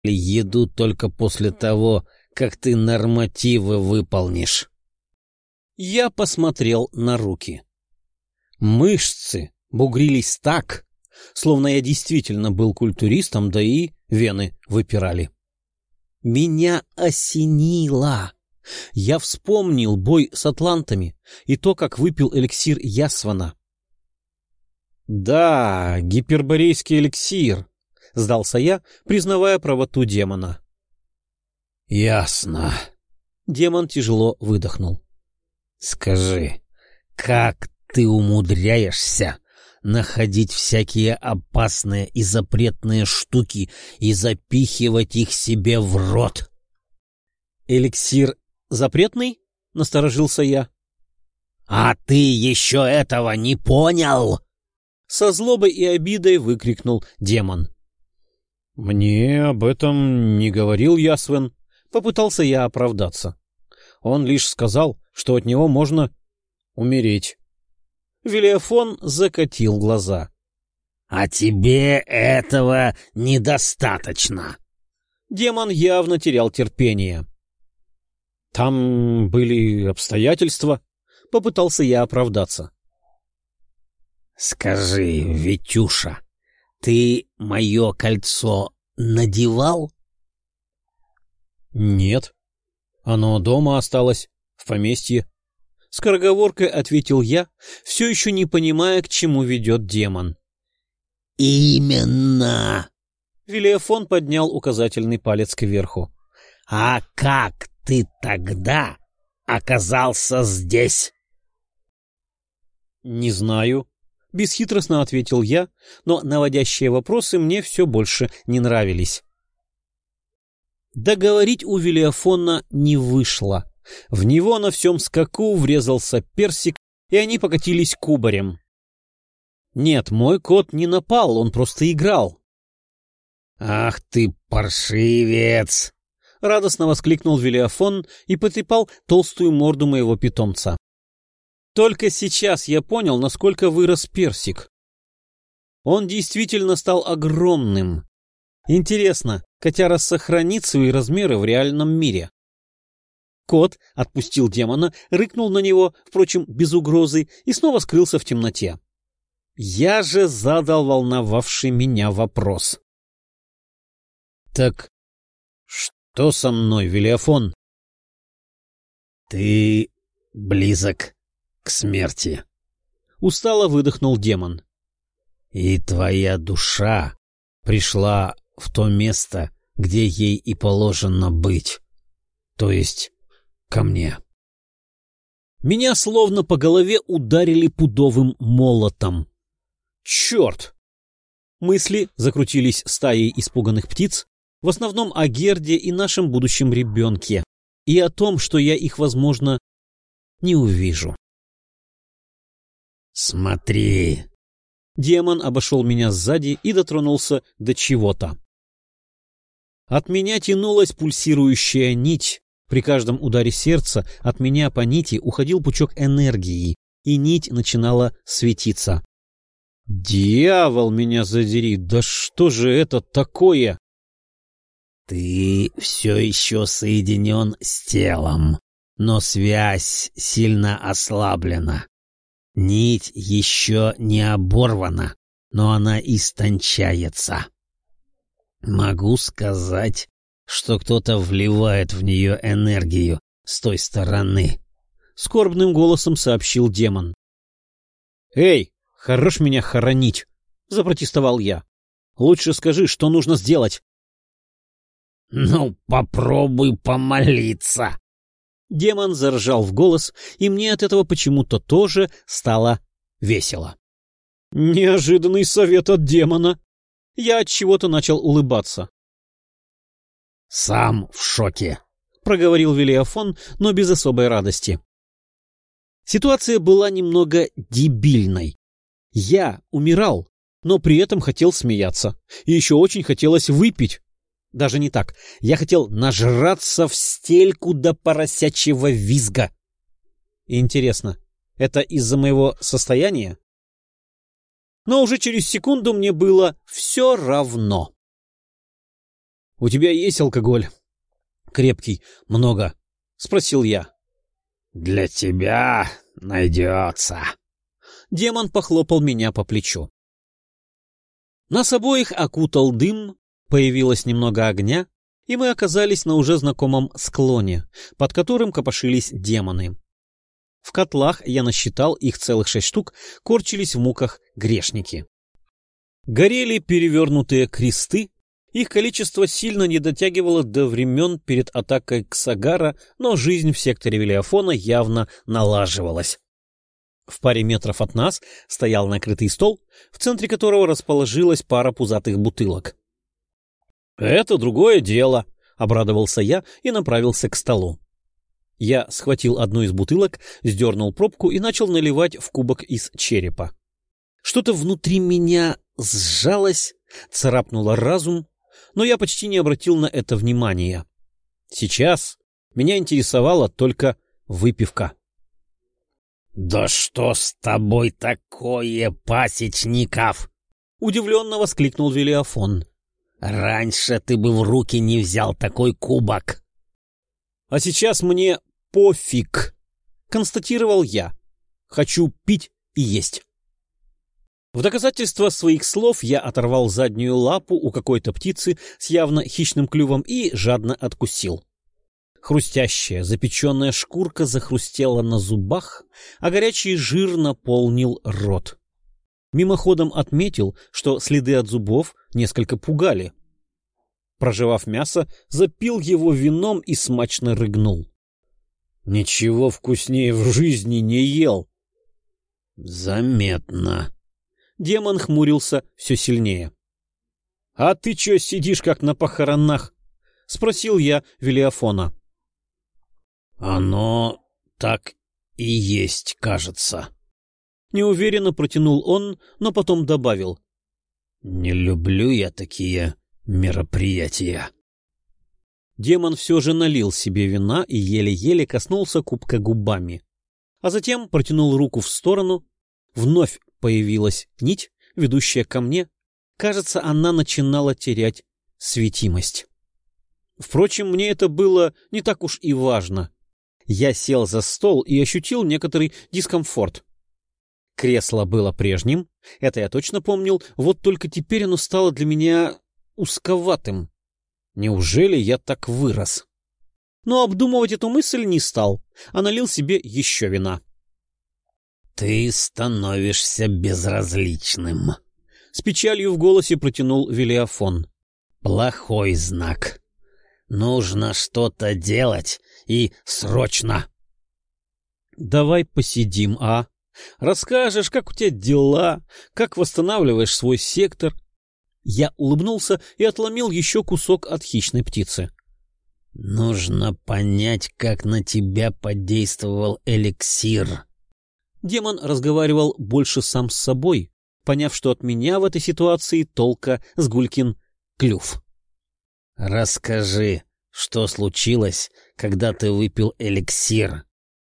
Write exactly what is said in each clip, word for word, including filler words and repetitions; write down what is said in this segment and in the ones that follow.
еду только после того, как ты нормативы выполнишь. Я посмотрел на руки. Мышцы бугрились так, словно я действительно был культуристом, да и вены выпирали. Меня осенило. Я вспомнил бой с атлантами и то, как выпил эликсир Ясвана. «Да, гиперборейский эликсир», — сдался я, признавая правоту демона. «Ясно». Демон тяжело выдохнул. «Скажи, как ты умудряешься находить всякие опасные и запретные штуки и запихивать их себе в рот?» «Эликсир запретный?» — насторожился я. «А ты еще этого не понял?» Со злобой и обидой выкрикнул демон. «Мне об этом не говорил Ясвен», — попытался я оправдаться. Он лишь сказал, что от него можно умереть. Велиафон закатил глаза. «А тебе этого недостаточно». Демон явно терял терпение. «Там были обстоятельства», — попытался я оправдаться. «Скажи, Витюша, ты мое кольцо надевал?» «Нет, оно дома осталось, в поместье». Скороговоркой ответил я, все еще не понимая, к чему ведет демон. «Именно!» Велиафон поднял указательный палец кверху. «А как ты тогда оказался здесь?» «Не знаю», — бесхитростно ответил я, но наводящие вопросы мне все больше не нравились. Договорить у Велиафона не вышло. В него на всем скаку врезался персик, и они покатились кубарем. Нет, мой кот не напал, он просто играл. «Ах ты, паршивец!» — радостно воскликнул Велиафон и потрепал толстую морду моего питомца. Только сейчас я понял, насколько вырос персик. Он действительно стал огромным. Интересно, котяра сохранит свои размеры в реальном мире? Кот отпустил демона, рыкнул на него, впрочем, без угрозы, и снова скрылся в темноте. Я же задал волновавший меня вопрос. «Так что со мной, Велиафон?» «Ты близок к смерти», — устало выдохнул демон. «И твоя душа пришла в то место, где ей и положено быть, то есть ко мне». Меня словно по голове ударили пудовым молотом. Черт! Мысли закрутились стаей испуганных птиц, в основном о Герде и нашем будущем ребенке, и о том, что я их, возможно, не увижу. «Смотри!» Демон обошел меня сзади и дотронулся до чего-то. От меня тянулась пульсирующая нить. При каждом ударе сердца от меня по нити уходил пучок энергии, и нить начинала светиться. «Дьявол, меня задери! Да что же это такое?» «Ты все еще соединен с телом, но связь сильно ослаблена. Нить еще не оборвана, но она истончается. Могу сказать, что кто-то вливает в нее энергию с той стороны», — скорбным голосом сообщил демон. «Эй, хорош меня хоронить!» — запротестовал я. «Лучше скажи, что нужно сделать». «Ну, попробуй помолиться!» Демон заржал в голос, и мне от этого почему-то тоже стало весело. Неожиданный совет от демона. Я от чего-то начал улыбаться. «Сам в шоке», — проговорил Велиафон, но без особой радости. Ситуация была немного дебильной. Я умирал, но при этом хотел смеяться, и еще очень хотелось выпить. Даже не так. Я хотел нажраться в стельку до поросячьего визга. Интересно, это из-за моего состояния? Но уже через секунду мне было все равно. у тебя есть алкоголь? Крепкий, много, — спросил я. — Для тебя найдется. Демон похлопал меня по плечу. Нас обоих окутал дым, появилось немного огня, и мы оказались на уже знакомом склоне, под которым копошились демоны. В котлах, я насчитал их целых шесть штук, корчились в муках грешники. Горели перевернутые кресты, их количество сильно не дотягивало до времен перед атакой Ксагара, но жизнь в секторе Велиафона явно налаживалась. В паре метров от нас стоял накрытый стол, в центре которого расположилась пара пузатых бутылок. «Это другое дело», — обрадовался я и направился к столу. Я схватил одну из бутылок, сдернул пробку и начал наливать в кубок из черепа. Что-то внутри меня сжалось, царапнуло разум, но я почти не обратил на это внимания. Сейчас меня интересовала только выпивка. — Да что с тобой такое, пасечников? — удивленно воскликнул Велиафон. — Раньше ты бы в руки не взял такой кубок. — А сейчас мне пофиг, — констатировал я. Хочу пить и есть. В доказательство своих слов я оторвал заднюю лапу у какой-то птицы с явно хищным клювом и жадно откусил. Хрустящая, запеченная шкурка захрустела на зубах, а горячий жир наполнил рот. Мимоходом отметил, что следы от зубов несколько пугали. Прожевав мясо, запил его вином и смачно рыгнул. Ничего вкуснее в жизни не ел. Заметно. Демон хмурился все сильнее. — А ты чё сидишь, как на похоронах? — спросил я Велиафона. — Оно так и есть, кажется. Неуверенно протянул он, но потом добавил. — Не люблю я такие мероприятия. Демон все же налил себе вина и еле-еле коснулся кубка губами. А затем протянул руку в сторону. Вновь появилась нить, ведущая ко мне. Кажется, она начинала терять светимость. Впрочем, мне это было не так уж и важно. Я сел за стол и ощутил некоторый дискомфорт. Кресло было прежним, это я точно помнил, вот только теперь оно стало для меня узковатым. Неужели я так вырос? Но обдумывать эту мысль не стал, а налил себе еще вина. — Ты становишься безразличным, — с печалью в голосе протянул Велиафон. — Плохой знак. Нужно что-то делать, и срочно. — Давай посидим, а? Расскажешь, как у тебя дела, как восстанавливаешь свой сектор. Я улыбнулся и отломил еще кусок от хищной птицы. — Нужно понять, как на тебя подействовал эликсир. Демон разговаривал больше сам с собой, поняв, что от меня в этой ситуации толка с Гулькин клюв. — Расскажи, что случилось, когда ты выпил эликсир?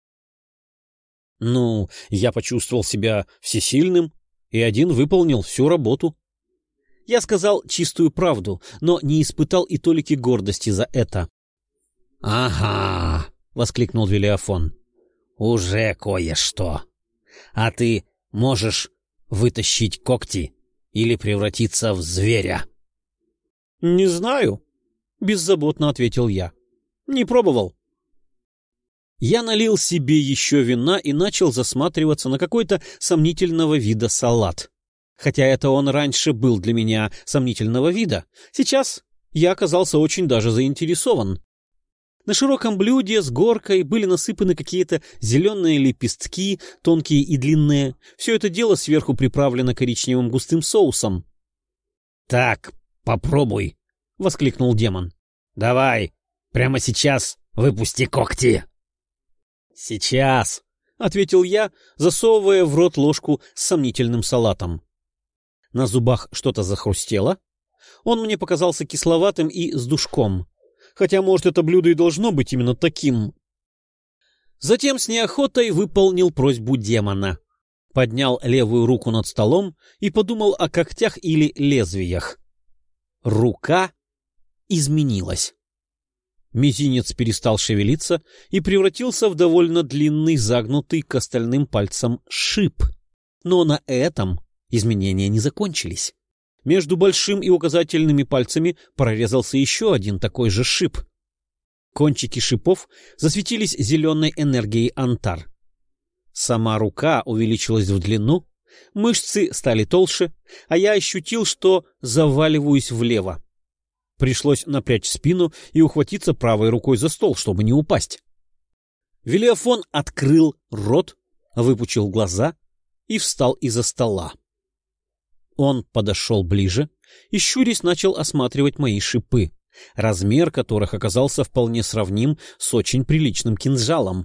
— Ну, я почувствовал себя всесильным, и один выполнил всю работу. Я сказал чистую правду, но не испытал и толики гордости за это. — Ага, — воскликнул Велиафон, — уже кое-что. А ты можешь вытащить когти или превратиться в зверя? — Не знаю, — беззаботно ответил я. — Не пробовал. Я налил себе еще вина и начал засматриваться на какой-то сомнительного вида салат. Хотя это он раньше был для меня сомнительного вида, сейчас я оказался очень даже заинтересован. На широком блюде с горкой были насыпаны какие-то зеленые лепестки, тонкие и длинные. Все это дело сверху приправлено коричневым густым соусом. — Так, попробуй, — воскликнул демон. — Давай, прямо сейчас выпусти когти. — Сейчас, — ответил я, засовывая в рот ложку с сомнительным салатом. На зубах что-то захрустело. Он мне показался кисловатым и с душком. Хотя, может, это блюдо и должно быть именно таким. Затем с неохотой выполнил просьбу демона. Поднял левую руку над столом и подумал о когтях или лезвиях. Рука изменилось. Мизинец перестал шевелиться и превратился в довольно длинный, загнутый к остальным пальцам шип. Но на этом изменения не закончились. Между большим и указательными пальцами прорезался еще один такой же шип. Кончики шипов засветились зеленой энергией антар. Сама рука увеличилась в длину, мышцы стали толще, а я ощутил, что заваливаюсь влево. Пришлось напрячь спину и ухватиться правой рукой за стол, чтобы не упасть. Велиафон открыл рот, выпучил глаза и встал из-за стола. Он подошел ближе и, щурясь, начал осматривать мои шипы, размер которых оказался вполне сравним с очень приличным кинжалом.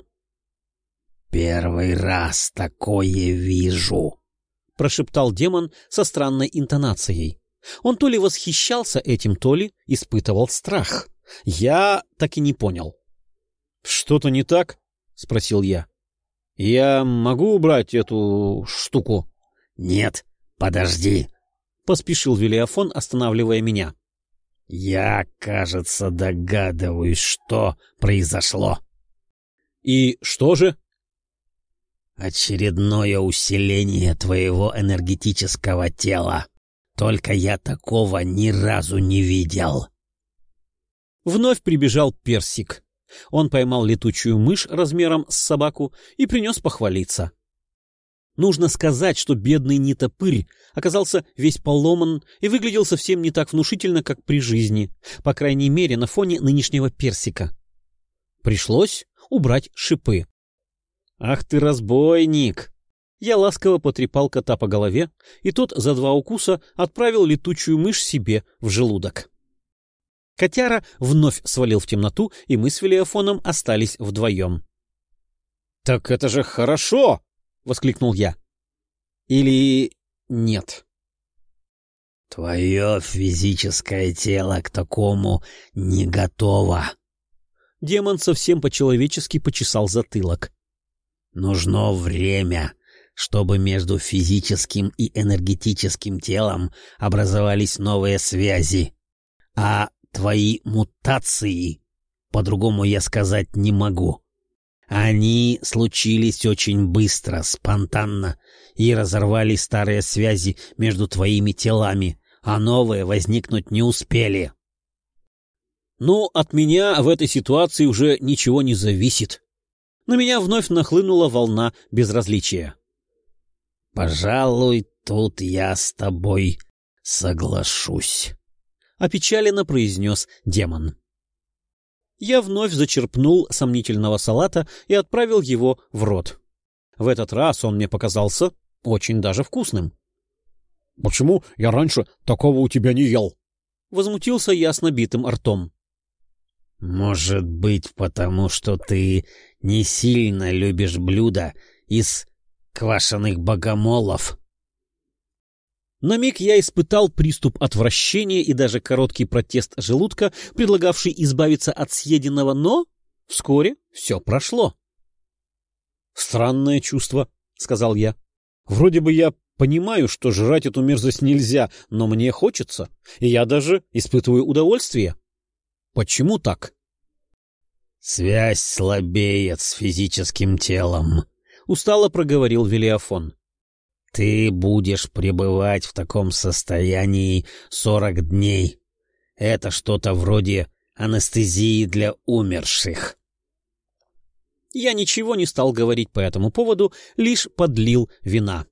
«Первый раз такое вижу», — прошептал демон со странной интонацией. Он то ли восхищался этим, то ли испытывал страх. Я так и не понял. — Что-то не так? — спросил я. — Я могу убрать эту штуку? — Нет, подожди, — поспешил Велиафон, останавливая меня. — Я, кажется, догадываюсь, что произошло. — И что же? — Очередное усиление твоего энергетического тела. Только я такого ни разу не видел. Вновь прибежал Персик. Он поймал летучую мышь размером с собаку и принес похвалиться. Нужно сказать, что бедный нетопырь оказался весь поломан и выглядел совсем не так внушительно, как при жизни, по крайней мере, на фоне нынешнего Персика. Пришлось убрать шипы. «Ах ты разбойник!» Я ласково потрепал кота по голове, и тот за два укуса отправил летучую мышь себе в желудок. Котяра вновь свалил в темноту, и мы с Велиафоном остались вдвоем. — Так это же хорошо! — воскликнул я. — Или нет? — Твое физическое тело к такому не готово. Демон совсем по-человечески почесал затылок. — Нужно время, чтобы между физическим и энергетическим телом образовались новые связи. А твои мутации, по-другому я сказать не могу, они случились очень быстро, спонтанно, и разорвали старые связи между твоими телами, а новые возникнуть не успели. Ну, от меня в этой ситуации уже ничего не зависит. На меня вновь нахлынула волна безразличия. «Пожалуй, тут я с тобой соглашусь», — опечаленно произнес демон. Я вновь зачерпнул сомнительного салата и отправил его в рот. В этот раз он мне показался очень даже вкусным. — Почему я раньше такого у тебя не ел? — возмутился я с набитым ртом. — Может быть, потому что ты не сильно любишь блюда из квашеных богомолов. На миг я испытал приступ отвращения и даже короткий протест желудка, предлагавший избавиться от съеденного, но вскоре все прошло. — Странное чувство, — сказал я. — Вроде бы я понимаю, что жрать эту мерзость нельзя, но мне хочется, и я даже испытываю удовольствие. Почему так? — Связь слабеет с физическим телом, — устало проговорил Велиафон. — Ты будешь пребывать в таком состоянии сорок дней. Это что-то вроде анестезии для умерших. Я ничего не стал говорить по этому поводу, лишь подлил вина.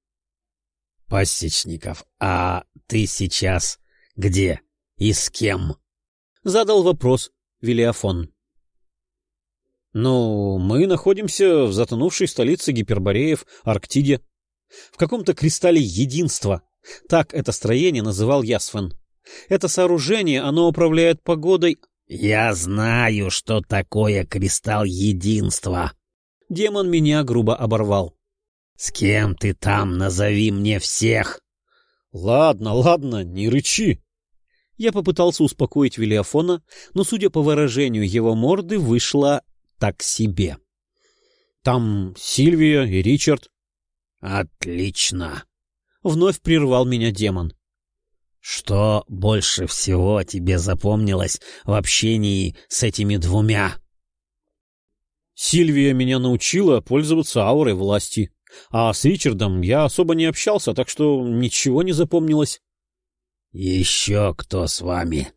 — Пасечников, а ты сейчас где и с кем? — задал вопрос Велиафон. — Ну, мы находимся в затонувшей столице гипербореев Арктиде, в каком-то кристалле единства. Так это строение называл Ясвен. Это сооружение, оно управляет погодой... — Я знаю, что такое кристалл единства. Демон меня грубо оборвал. — С кем ты там, назови мне всех. — Ладно, ладно, не рычи. Я попытался успокоить Велиафона, но, судя по выражению его морды, вышло так себе. Там Сильвия и Ричард. — Отлично. Вновь прервал меня демон. Что больше всего тебе запомнилось в общении с этими двумя? Сильвия меня научила пользоваться аурой власти, а с Ричардом я особо не общался, так что ничего не запомнилось. Еще кто с вами?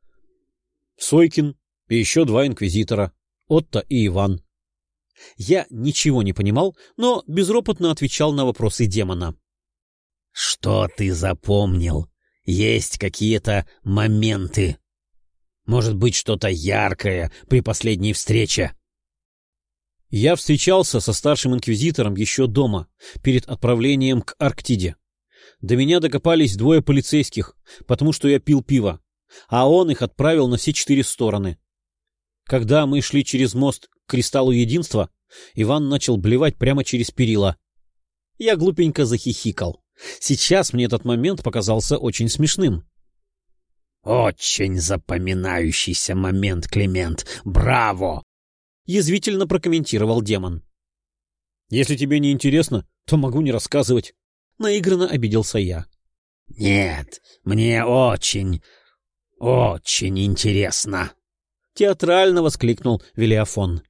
Сойкин и еще два инквизитора, Отто и Иван. Я ничего не понимал, но безропотно отвечал на вопросы демона. Что ты запомнил? Есть какие-то моменты? Может быть, что-то яркое при последней встрече? Я встречался со старшим инквизитором еще дома, перед отправлением к Арктиде. До меня докопались двое полицейских, потому что я пил пиво, а он их отправил на все четыре стороны. Когда мы шли через мост к Кристаллу Единства, Иван начал блевать прямо через перила. Я глупенько захихикал. Сейчас мне этот момент показался очень смешным. «Очень запоминающийся момент, Климент! Браво!» — язвительно прокомментировал демон. «Если тебе не интересно, то могу не рассказывать». Наигранно обиделся я. «Нет, мне очень, очень интересно!» — театрально воскликнул Велиафон.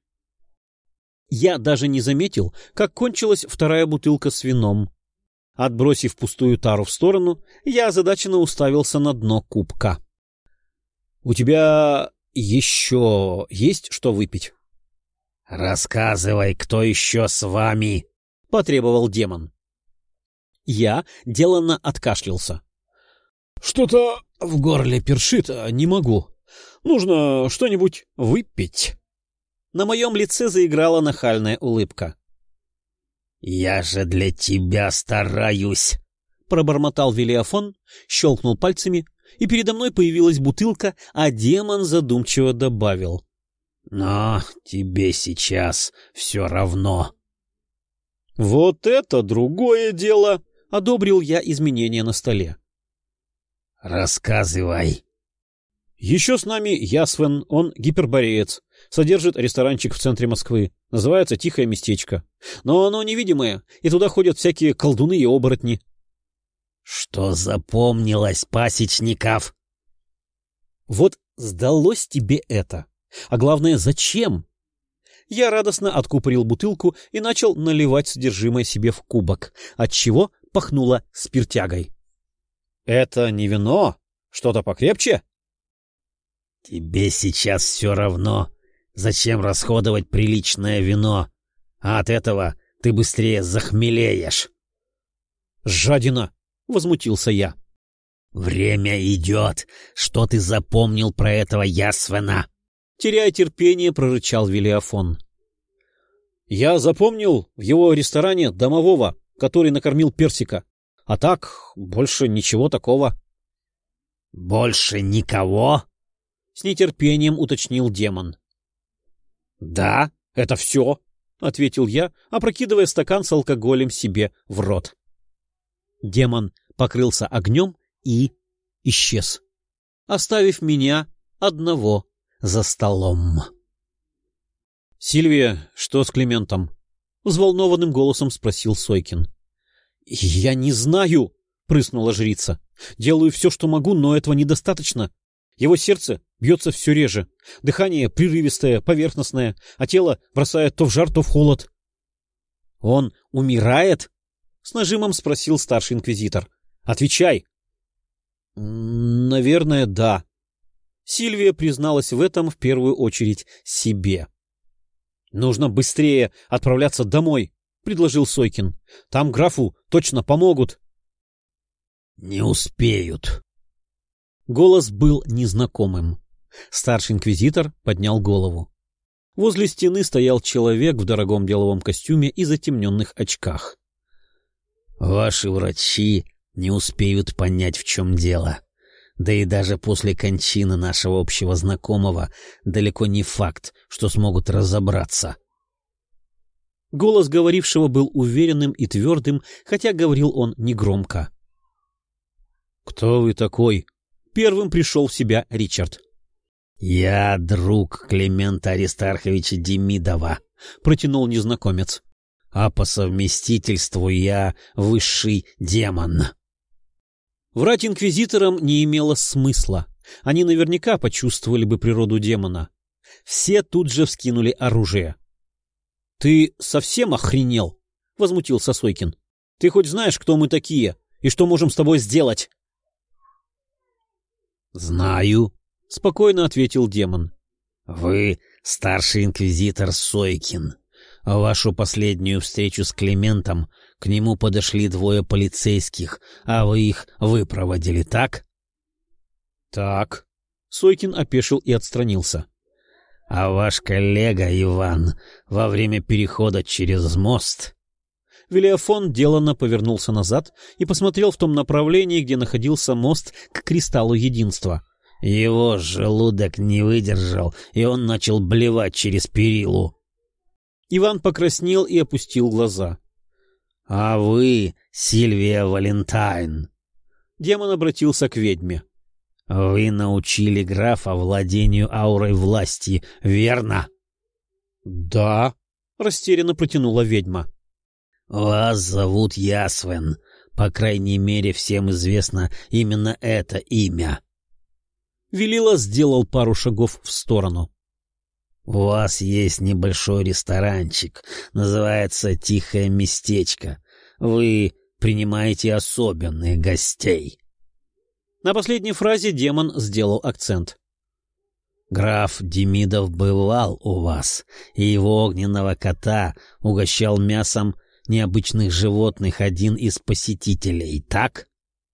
Я даже не заметил, как кончилась вторая бутылка с вином. Отбросив пустую тару в сторону, я озадаченно уставился на дно кубка. — У тебя еще есть что выпить? — Рассказывай, кто еще с вами? — потребовал демон. Я деланно откашлялся. — Что-то в горле першит, а не могу. Нужно что-нибудь выпить. На моем лице заиграла нахальная улыбка. «Я же для тебя стараюсь!» — пробормотал Велиафон, щелкнул пальцами, и передо мной появилась бутылка, а демон задумчиво добавил. «Но тебе сейчас все равно». «Вот это другое дело!» — одобрил я изменения на столе. «Рассказывай». «Еще с нами Ясвен, он гипербореец, содержит ресторанчик в центре Москвы, называется «Тихое местечко». Но оно невидимое, и туда ходят всякие колдуны и оборотни». «Что запомнилось, пасечников?» «Вот сдалось тебе это. А главное, зачем?» Я радостно откупорил бутылку и начал наливать содержимое себе в кубок, отчего пахнуло спиртягой. «Это не вино? Что-то покрепче?» «Тебе сейчас все равно. Зачем расходовать приличное вино? А от этого ты быстрее захмелеешь». «Жадина!» — возмутился я. «Время идет. Что ты запомнил про этого Ясвена?» Теряя терпение, прорычал Велиафон. «Я запомнил в его ресторане домового, который накормил персика. А так, больше ничего такого». «Больше никого?» — с нетерпением уточнил демон. «Да, это все», — ответил я, опрокидывая стакан с алкоголем себе в рот. Демон покрылся огнем и исчез, оставив меня одного за столом. «Сильвия, что с Климентом?» — взволнованным голосом спросил Сойкин. «Я не знаю», — прыснула жрица. «Делаю все, что могу, но этого недостаточно. Его сердце бьется все реже, дыхание прерывистое, поверхностное, а тело бросает то в жар, то в холод». «Он умирает?» — с нажимом спросил старший инквизитор. «Отвечай». «Наверное, да». Сильвия призналась в этом в первую очередь себе. «Нужно быстрее отправляться домой», — предложил Сойкин. «Там графу точно помогут». «Не успеют». Голос был незнакомым. Старший инквизитор поднял голову. Возле стены стоял человек в дорогом деловом костюме и затемненных очках. «Ваши врачи не успеют понять, в чем дело. Да и даже после кончины нашего общего знакомого далеко не факт, что смогут разобраться». Голос говорившего был уверенным и твердым, хотя говорил он негромко. «Кто вы такой?» Первым пришел в себя Ричард. «Я друг Климента Аристарховича Демидова», — протянул незнакомец. «А по совместительству я высший демон». Врать инквизиторам не имело смысла. Они наверняка почувствовали бы природу демона. Все тут же вскинули оружие. — Ты совсем охренел? — возмутился Сойкин. — Ты хоть знаешь, кто мы такие и что можем с тобой сделать? — Знаю, — спокойно ответил демон. — Вы старший инквизитор Сойкин. В вашу последнюю встречу с Климентом к нему подошли двое полицейских, а вы их выпроводили, так? — Так. Сойкин опешил и отстранился. — А ваш коллега Иван во время перехода через мост... Велиафон деланно повернулся назад и посмотрел в том направлении, где находился мост к Кристаллу Единства. Его желудок не выдержал, и он начал блевать через перилу. Иван покраснел и опустил глаза. — А вы, Сильвия Валентайн? Демон обратился к ведьме. — Вы научили графа владению аурой власти, верно? — Да, — растерянно протянула ведьма. — Вас зовут Ясвен. По крайней мере, всем известно именно это имя. Велила сделал пару шагов в сторону. — У вас есть небольшой ресторанчик, называется «Тихое местечко». Вы принимаете особенных гостей. На последней фразе демон сделал акцент. Граф Демидов бывал у вас, и его огненного кота угощал мясом необычных животных один из посетителей, так?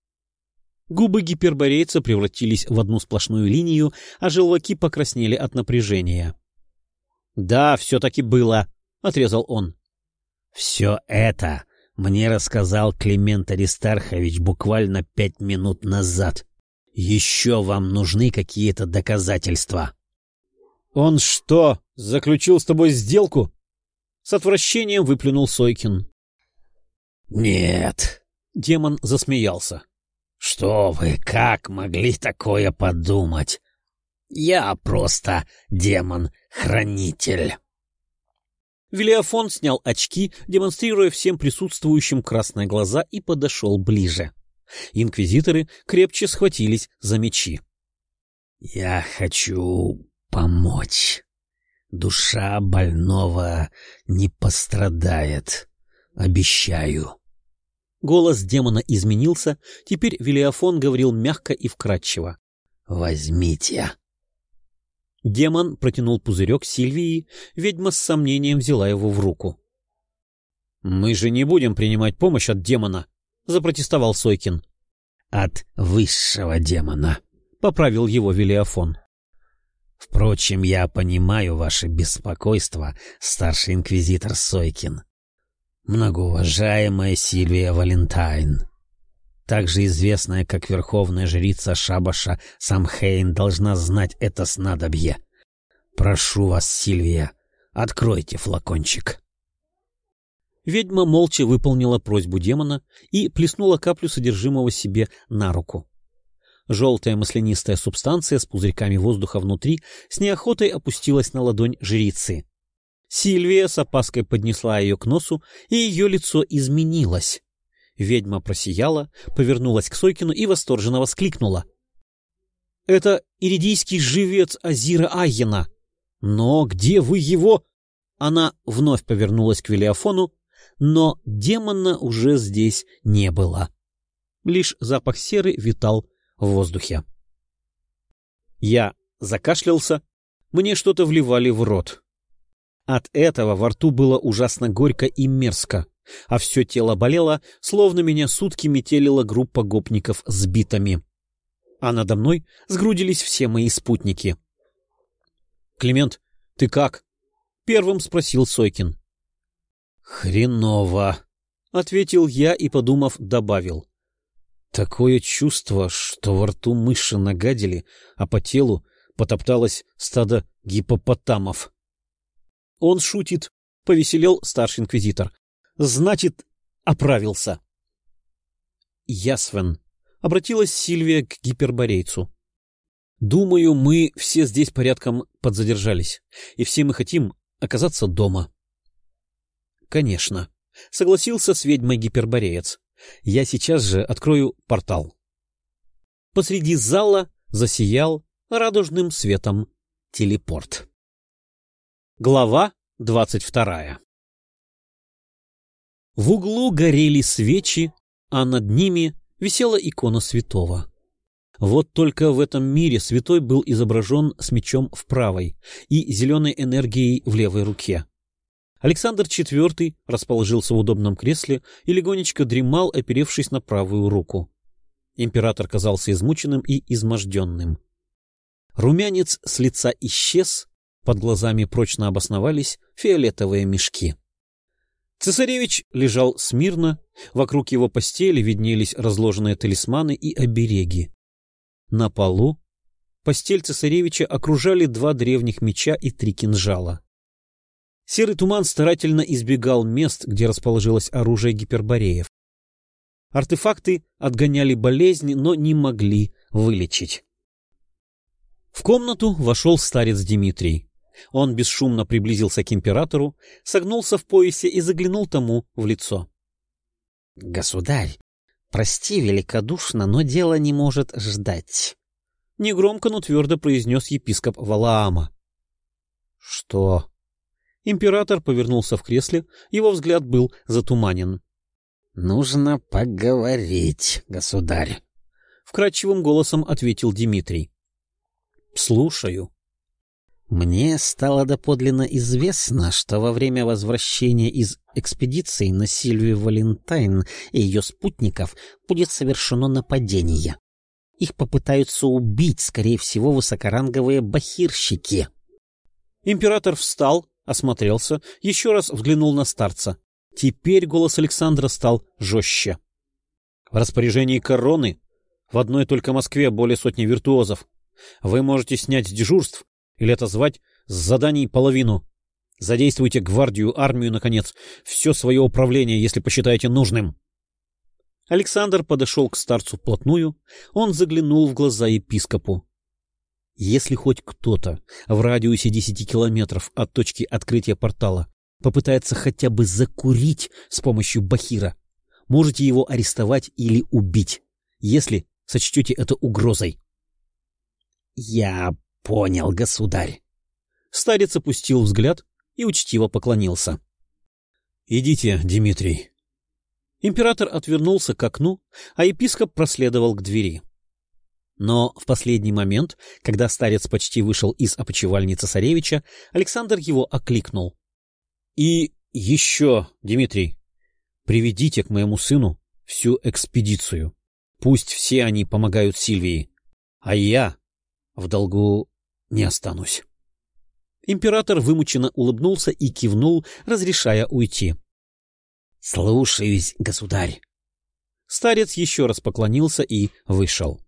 Губы гиперборейца превратились в одну сплошную линию, а желваки покраснели от напряжения. — Да, все-таки было, — отрезал он. — Все это мне рассказал Климент Аристархович буквально пять минут назад. Еще вам нужны какие-то доказательства? — Он что, заключил с тобой сделку? С отвращением выплюнул Сойкин. — Нет. Демон засмеялся. — Что вы, как могли такое подумать? Я просто демон-хранитель. Велиафон снял очки, демонстрируя всем присутствующим красные глаза, и подошел ближе. Инквизиторы крепче схватились за мечи. — Я хочу помочь. Душа больного не пострадает. Обещаю. Голос демона изменился, теперь Велиафон говорил мягко и вкрадчиво. — Возьмите. Демон протянул пузырек Сильвии, ведьма с сомнением взяла его в руку. — Мы же не будем принимать помощь от демона, — запротестовал Сойкин. — От высшего демона, — поправил его Велиафон. — Впрочем, я понимаю ваше беспокойство, старший инквизитор Сойкин. Многоуважаемая Сильвия Валентайн, также известная как верховная жрица шабаша Самхейн, должна знать это снадобье. Прошу вас, Сильвия, откройте флакончик. Ведьма молча выполнила просьбу демона и плеснула каплю содержимого себе на руку. Желтая маслянистая субстанция с пузырьками воздуха внутри с неохотой опустилась на ладонь жрицы. Сильвия с опаской поднесла ее к носу, и ее лицо изменилось. Ведьма просияла, повернулась к Сойкину и восторженно воскликнула. — Это иридийский живец Азира Айена. Но где вы его... Она вновь повернулась к Велиафону, но демона уже здесь не было. Лишь запах серы витал в воздухе. Я закашлялся, мне что-то вливали в рот. От этого во рту было ужасно горько и мерзко, а все тело болело, словно меня сутки метелила группа гопников с битами. А надо мной сгрудились все мои спутники. — Климент, ты как? — первым спросил Сойкин. — Хреново, — ответил я и, подумав, добавил. — Такое чувство, что во рту мыши нагадили, а по телу потопталось стадо гиппопотамов. — Он шутит, — повеселел старший инквизитор. — Значит, оправился. — Ясвен, — обратилась Сильвия к гиперборейцу. — Думаю, мы все здесь порядком подзадержались, и все мы хотим оказаться дома. — Конечно, — согласился с ведьмой гипербореец. — Я сейчас же открою портал. посреди зала засиял радужным светом телепорт. Глава двадцать вторая. В углу горели свечи, а над ними висела икона святого. Вот только в этом мире святой был изображен с мечом в правой и зеленой энергией в левой руке. Александр четвёртый расположился в удобном кресле и легонечко дремал, оперевшись на правую руку. Император казался измученным и изможденным. Румянец с лица исчез, под глазами прочно обосновались фиолетовые мешки. Цесаревич лежал смирно, вокруг его постели виднелись разложенные талисманы и обереги. На полу постель цесаревича окружали два древних меча и три кинжала. Серый туман старательно избегал мест, где расположилось оружие гипербореев. Артефакты отгоняли болезни, но не могли вылечить. В комнату вошел старец Дмитрий. Он бесшумно приблизился к императору, согнулся в поясе и заглянул тому в лицо. — Государь, прости великодушно, но дело не может ждать. Негромко, но твердо произнес епископ Валаама. — Что? Император повернулся в кресле, его взгляд был затуманен. — Нужно поговорить, государь. Вкрадчивым голосом ответил Дмитрий. — Слушаю. Мне стало доподлинно известно, что во время возвращения из экспедиции на Сильвию Валентайн и ее спутников будет совершено нападение. Их попытаются убить, скорее всего, высокоранговые бахирщики. Император встал, осмотрелся, еще раз взглянул на старца. Теперь голос Александра стал жестче. В распоряжении короны в одной только Москве более сотни виртуозов. Вы можете снять с дежурств или отозвать с заданий половину. Задействуйте гвардию, армию, наконец, все свое управление, если посчитаете нужным. Александр подошел к старцу вплотную, он заглянул в глаза епископу. Если хоть кто-то в радиусе десяти километров от точки открытия портала попытается хотя бы закурить с помощью бахира, можете его арестовать или убить, если сочтете это угрозой. — Я понял, государь. Старец опустил взгляд и учтиво поклонился. — Идите, Дмитрий. Император отвернулся к окну, а епископ проследовал к двери. Но в последний момент, когда старец почти вышел из опочивальни цесаревича, Александр его окликнул. — И еще, Дмитрий, приведите к моему сыну всю экспедицию. Пусть все они помогают Сильвии, а я в долгу не останусь. Император вымученно улыбнулся и кивнул, разрешая уйти. — Слушаюсь, государь. Старец еще раз поклонился и вышел.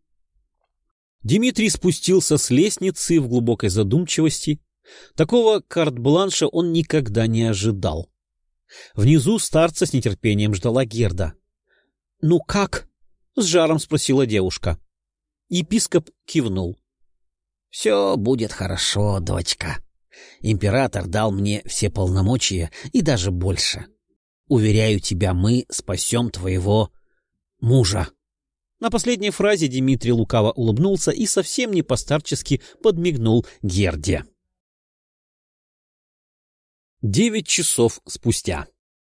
Дмитрий спустился с лестницы в глубокой задумчивости. Такого карт-бланша он никогда не ожидал. Внизу старца с нетерпением ждала Герда. — Ну как? — с жаром спросила девушка. Епископ кивнул. — Все будет хорошо, дочка. Император дал мне все полномочия и даже больше. Уверяю тебя, мы спасем твоего мужа. На последней фразе Дмитрий лукаво улыбнулся и совсем не по-старчески подмигнул Герде. Девять часов спустя.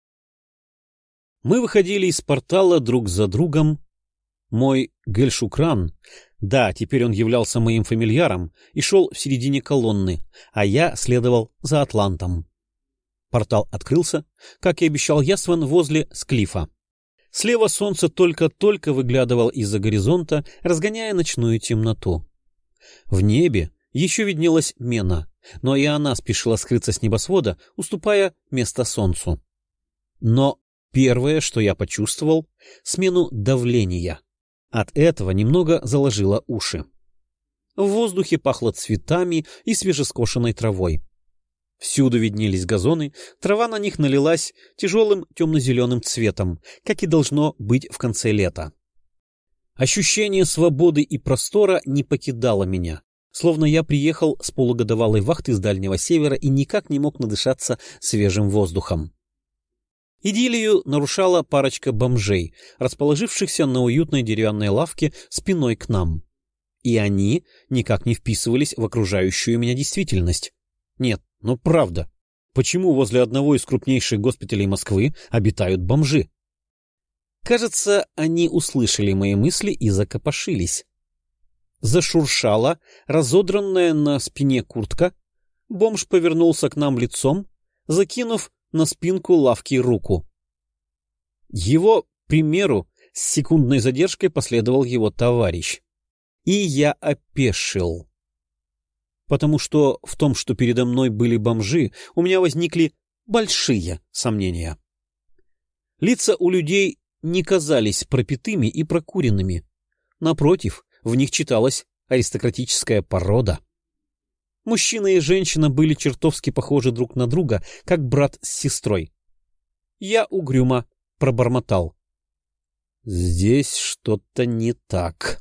Мы выходили из портала друг за другом. Мой Гельшукран, да, теперь он являлся моим фамильяром и шел в середине колонны, а я следовал за Атлантом. Портал открылся, как и обещал Ясван, возле Склифа. Слева солнце только-только выглядывало из-за горизонта, разгоняя ночную темноту. В небе еще виднелась Мена, но и она спешила скрыться с небосвода, уступая место солнцу. Но первое, что я почувствовал — смену давления. От этого немного заложило уши. В воздухе пахло цветами и свежескошенной травой. Всюду виднелись газоны, трава на них налилась тяжелым темно-зеленым цветом, как и должно быть в конце лета. Ощущение свободы и простора не покидало меня, словно я приехал с полугодовалой вахты с Дальнего Севера и никак не мог надышаться свежим воздухом. Идиллию нарушала парочка бомжей, расположившихся на уютной деревянной лавке спиной к нам. и они никак не вписывались в окружающую меня действительность. Нет, ну правда, почему возле одного из крупнейших госпиталей Москвы обитают бомжи? Кажется, они услышали мои мысли и закопошились. Зашуршала разодранная на спине куртка, бомж повернулся к нам лицом, закинув на спинку лавки руку. Его примеру с секундной задержкой последовал его товарищ. И я опешил. Потому что в том, что передо мной были бомжи, у меня возникли большие сомнения. Лица у людей не казались пропитыми и прокуренными. Напротив, в них читалась аристократическая порода. Мужчина и женщина были чертовски похожи друг на друга, как брат с сестрой. Я угрюмо пробормотал: «Здесь что-то не так».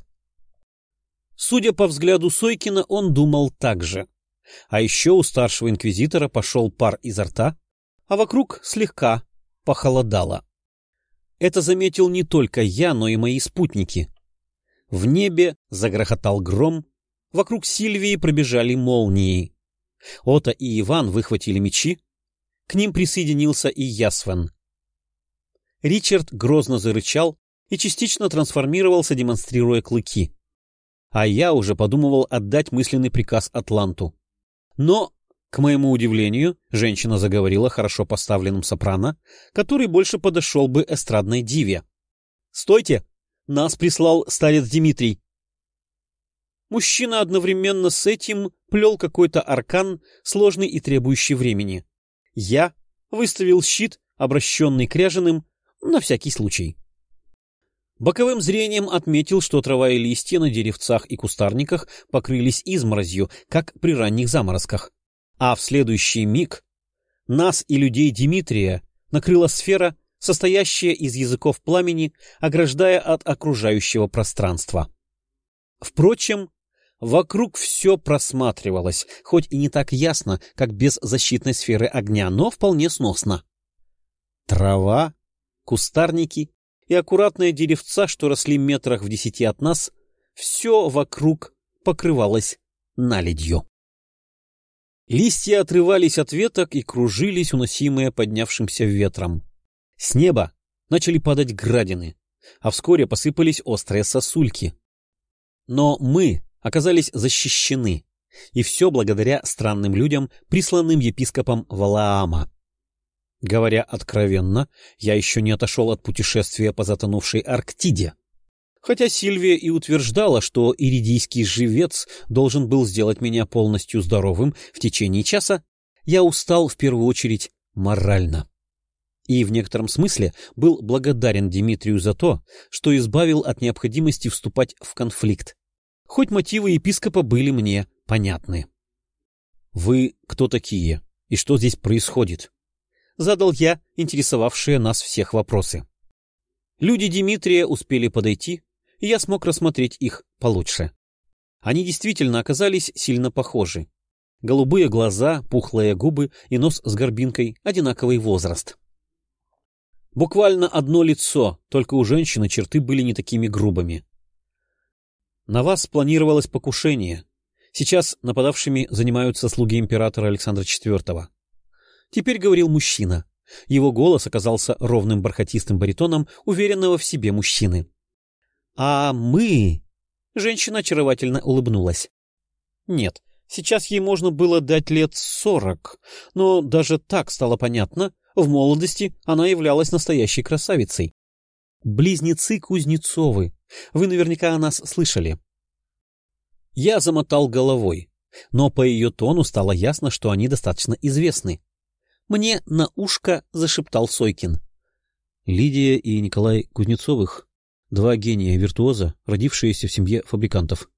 Судя по взгляду Сойкина, он думал так же. А еще у старшего инквизитора пошел пар изо рта, а вокруг слегка похолодало. Это заметил не только я, но и мои спутники. В небе загрохотал гром, вокруг Сильвии пробежали молнии. Ота и Иван выхватили мечи, к ним присоединился и Ясвен. Ричард грозно зарычал и частично трансформировался, демонстрируя клыки. А я уже подумывал отдать мысленный приказ Атланту. Но, к моему удивлению, женщина заговорила хорошо поставленным сопрано, который больше подошел бы эстрадной диве. «Стойте! Нас прислал старец Дмитрий!» Мужчина одновременно с этим плел какой-то аркан, сложный и требующий времени. Я выставил щит, обращенный к ряженым, на всякий случай. Боковым зрением отметил, что трава и листья на деревцах и кустарниках покрылись изморозью, как при ранних заморозках. А в следующий миг нас и людей Дмитрия накрыла сфера, состоящая из языков пламени, ограждая от окружающего пространства. Впрочем, вокруг все просматривалось, хоть и не так ясно, как без защитной сферы огня, но вполне сносно. Трава, кустарники и аккуратные деревца, что росли метрах в десяти от нас, все вокруг покрывалось наледью. Листья отрывались от веток и кружились, уносимые поднявшимся ветром. С неба начали падать градины, а вскоре посыпались острые сосульки. Но мы оказались защищены, и все благодаря странным людям, присланным епископом Валаама. Говоря откровенно, я еще не отошел от путешествия по затонувшей Арктиде. Хотя Сильвия и утверждала, что иридийский живец должен был сделать меня полностью здоровым в течение часа, я устал в первую очередь морально. И в некотором смысле был благодарен Дмитрию за то, что избавил от необходимости вступать в конфликт. Хоть мотивы епископа были мне понятны. «Вы кто такие? И что здесь происходит?» Задал я интересовавшие нас всех вопросы. Люди Дмитрия успели подойти, и я смог рассмотреть их получше. Они действительно оказались сильно похожи. Голубые глаза, пухлые губы и нос с горбинкой, одинаковый возраст. Буквально одно лицо, только у женщины черты были не такими грубыми. На вас планировалось покушение. Сейчас нападавшими занимаются слуги императора Александра четвёртого. Теперь говорил мужчина. Его голос оказался ровным бархатистым баритоном уверенного в себе мужчины. А мы... Женщина очаровательно улыбнулась. Нет, сейчас ей можно было дать лет сорок, но даже так стало понятно, в молодости она являлась настоящей красавицей. Близнецы Кузнецовы. Вы наверняка о нас слышали. Я замотал головой, но по ее тону стало ясно, что они достаточно известны. Мне на ушко зашептал Сойкин. Лидия и Николай Кузнецовых, два гения-виртуоза, родившиеся в семье фабрикантов.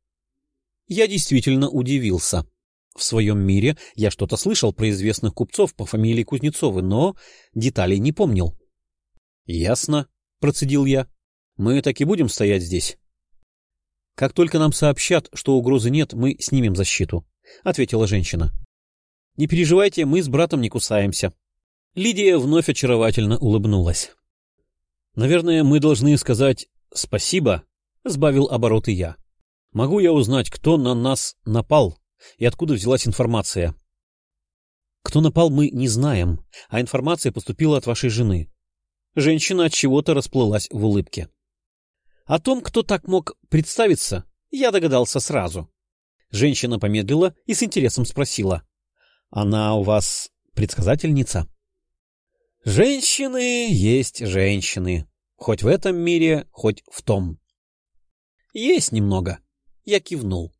Я действительно удивился. В своем мире я что-то слышал про известных купцов по фамилии Кузнецовы, но деталей не помнил. — Ясно, — процедил я. — Мы так и будем стоять здесь. — Как только нам сообщат, что угрозы нет, мы снимем защиту, — ответила женщина. — Не переживайте, мы с братом не кусаемся. Лидия вновь очаровательно улыбнулась. — Наверное, мы должны сказать «спасибо», — сбавил обороты я. Могу я узнать, кто на нас напал и откуда взялась информация? Кто напал, мы не знаем, а информация поступила от вашей жены. Женщина от чего-то расплылась в улыбке. О том, кто так мог представиться, я догадался сразу. Женщина помедлила и с интересом спросила. Она у вас предсказательница? Женщины есть женщины. Хоть в этом мире, хоть в том. Есть немного. Я кивнул.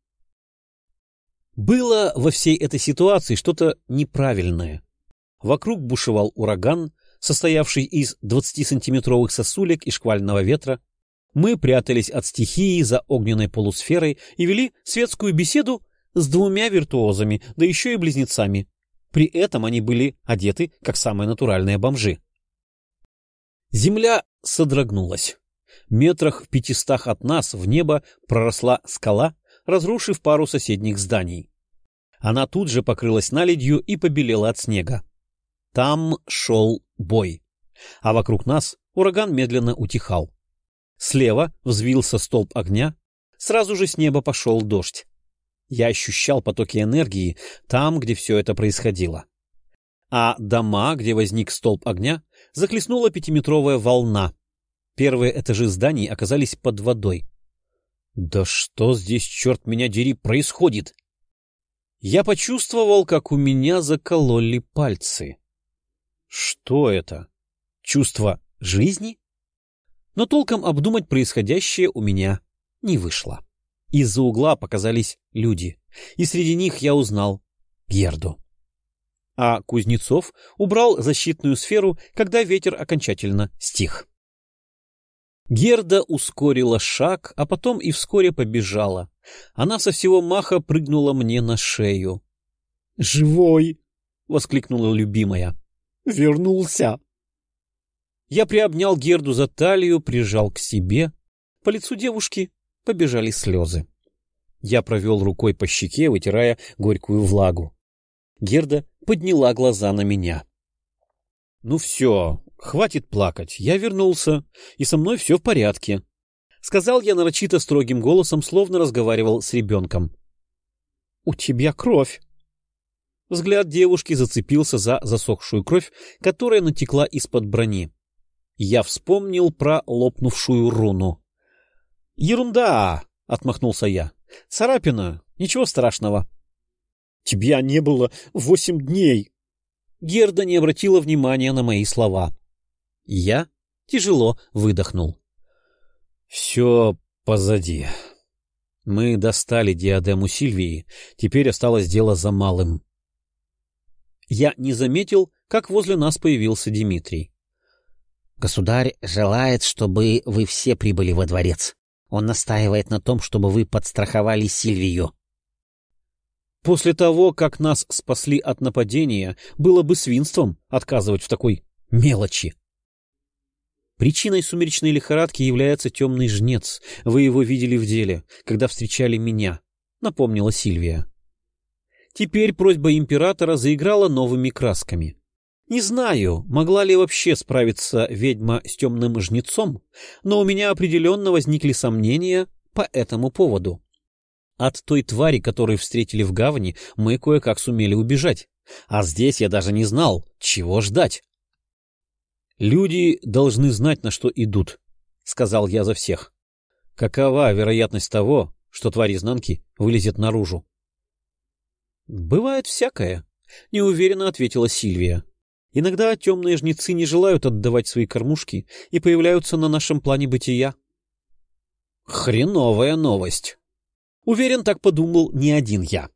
Было во всей этой ситуации что-то неправильное. Вокруг бушевал ураган, состоявший из двадцатисантиметровых сосулек и шквального ветра. Мы прятались от стихии за огненной полусферой и вели светскую беседу с двумя виртуозами, да еще и близнецами. При этом они были одеты, как самые натуральные бомжи. Земля содрогнулась. Метрах в пятистах от нас в небо проросла скала, разрушив пару соседних зданий. Она тут же покрылась наледью и побелела от снега. Там шел бой, а вокруг нас ураган медленно утихал. Слева взвился столб огня, сразу же с неба пошел дождь. Я ощущал потоки энергии там, где все это происходило. А дома, где возник столб огня, захлестнула пятиметровая волна. Первые этажи зданий оказались под водой. Да что здесь, черт меня дери, происходит? Я почувствовал, как у меня закололи пальцы. Что это? Чувство жизни? Но толком обдумать происходящее у меня не вышло. Из-за угла показались люди, и среди них я узнал Герду. А Кузнецов убрал защитную сферу, когда ветер окончательно стих. Герда ускорила шаг, а потом и вскоре побежала. Она со всего маха прыгнула мне на шею. «Живой!» — воскликнула любимая. «Вернулся!» Я приобнял Герду за талию, прижал к себе. По лицу девушки побежали слезы. Я провел рукой по щеке, вытирая горькую влагу. Герда подняла глаза на меня. — Ну все, хватит плакать. Я вернулся, и со мной все в порядке. — сказал я нарочито строгим голосом, словно разговаривал с ребенком. — У тебя кровь. Взгляд девушки зацепился за засохшую кровь, которая натекла из-под брони. Я вспомнил про лопнувшую руну. — Ерунда! — отмахнулся я. — Царапина, ничего страшного. — Тебя не было восемь дней. Герда не обратила внимания на мои слова. Я тяжело выдохнул. — Все позади. Мы достали диадему Сильвии, теперь осталось дело за малым. Я не заметил, как возле нас появился Дмитрий. — Государь желает, чтобы вы все прибыли во дворец. Он настаивает на том, чтобы вы подстраховали Сильвию. После того, как нас спасли от нападения, было бы свинством отказывать в такой мелочи. Причиной сумеречной лихорадки является темный жнец. Вы его видели в деле, когда встречали меня, — напомнила Сильвия. Теперь просьба императора заиграла новыми красками. Не знаю, могла ли вообще справиться ведьма с темным жнецом, но у меня определенно возникли сомнения по этому поводу. От той твари, которую встретили в гавани, мы кое-как сумели убежать, а здесь я даже не знал, чего ждать. «Люди должны знать, на что идут», — сказал я за всех. «Какова вероятность того, что тварь изнанки вылезет наружу?» «Бывает всякое», — неуверенно ответила Сильвия. «Иногда темные жнецы не желают отдавать свои кормушки и появляются на нашем плане бытия». «Хреновая новость». Уверен, так подумал не один я.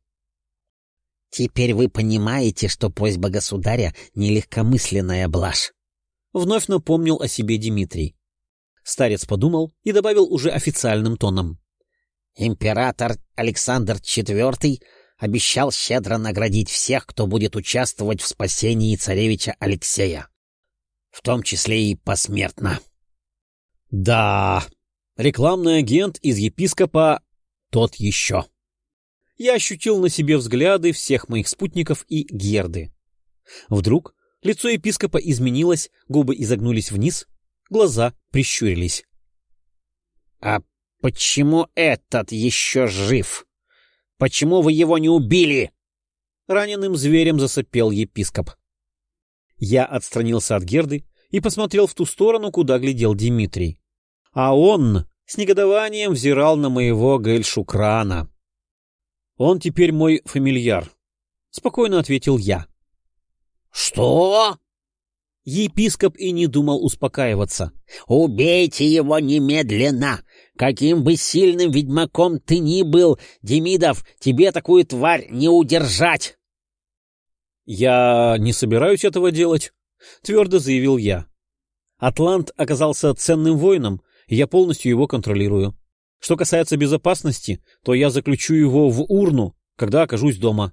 Теперь вы понимаете, что просьба государя — нелегкомысленная блажь. Вновь напомнил о себе Дмитрий. Старец подумал и добавил уже официальным тоном. Император Александр четвёртый обещал щедро наградить всех, кто будет участвовать в спасении царевича Алексея. В том числе и посмертно. Да, рекламный агент из епископа тот еще. Я ощутил на себе взгляды всех моих спутников и Герды. Вдруг лицо епископа изменилось, губы изогнулись вниз, глаза прищурились. — А почему этот еще жив? Почему вы его не убили?» Раненым зверем засопел епископ. Я отстранился от Герды и посмотрел в ту сторону, куда глядел Дмитрий. А он с негодованием взирал на моего Гаэль-Шукрана. «Он теперь мой фамильяр», — спокойно ответил я. «Что?» Епископ и не думал успокаиваться. «Убейте его немедленно! Каким бы сильным ведьмаком ты ни был, Демидов, тебе такую тварь не удержать!» «Я не собираюсь этого делать», — твердо заявил я. «Атлант оказался ценным воином, и я полностью его контролирую. Что касается безопасности, то я заключу его в урну, когда окажусь дома».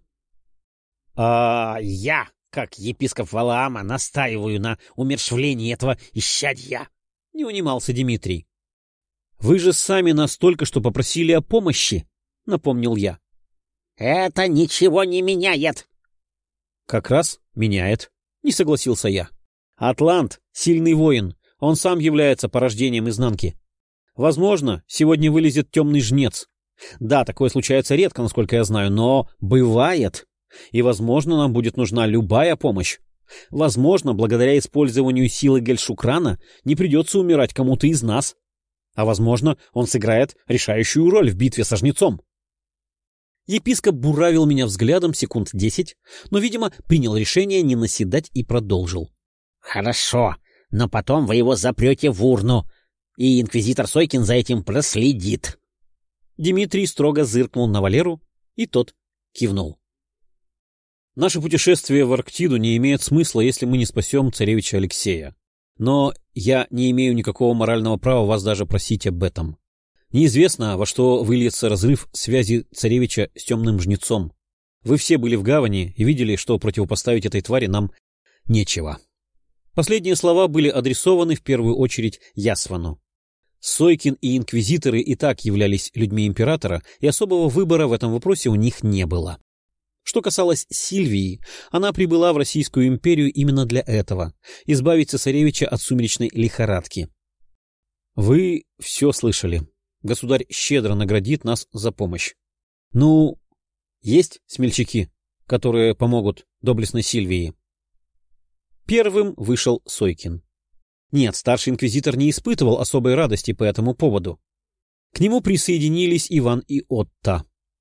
«А я, как епископ Валаама, настаиваю на умерщвлении этого исчадья», — не унимался Дмитрий. «Вы же сами настолько, что попросили о помощи», — напомнил я. «Это ничего не меняет». «Как раз меняет», — не согласился я. «Атлант — сильный воин, он сам является порождением изнанки. Возможно, сегодня вылезет темный жнец. Да, такое случается редко, насколько я знаю, но бывает. И, возможно, нам будет нужна любая помощь. Возможно, благодаря использованию силы Гаэль-Шукрана не придется умирать кому-то из нас. А, возможно, он сыграет решающую роль в битве со жнецом». Епископ буравил меня взглядом секунд десять, но, видимо, принял решение не наседать и продолжил. «Хорошо, но потом вы его запрете в урну, и инквизитор Сойкин за этим проследит». Дмитрий строго зыркнул на Валеру, и тот кивнул. «Наше путешествие в Арктиду не имеет смысла, если мы не спасем царевича Алексея. Но я не имею никакого морального права вас даже просить об этом. Неизвестно, во что выльется разрыв связи царевича с темным жнецом. Вы все были в гавани и видели, что противопоставить этой твари нам нечего». Последние слова были адресованы в первую очередь Ясвану. Сойкин и инквизиторы и так являлись людьми императора, и особого выбора в этом вопросе у них не было. Что касалось Сильвии, она прибыла в Российскую империю именно для этого — избавить цесаревича от сумеречной лихорадки. Вы все слышали. Государь щедро наградит нас за помощь. Ну, есть смельчаки, которые помогут доблестной Сильвии? Первым вышел Сойкин. Нет, старший инквизитор не испытывал особой радости по этому поводу. К нему присоединились Иван и Отто.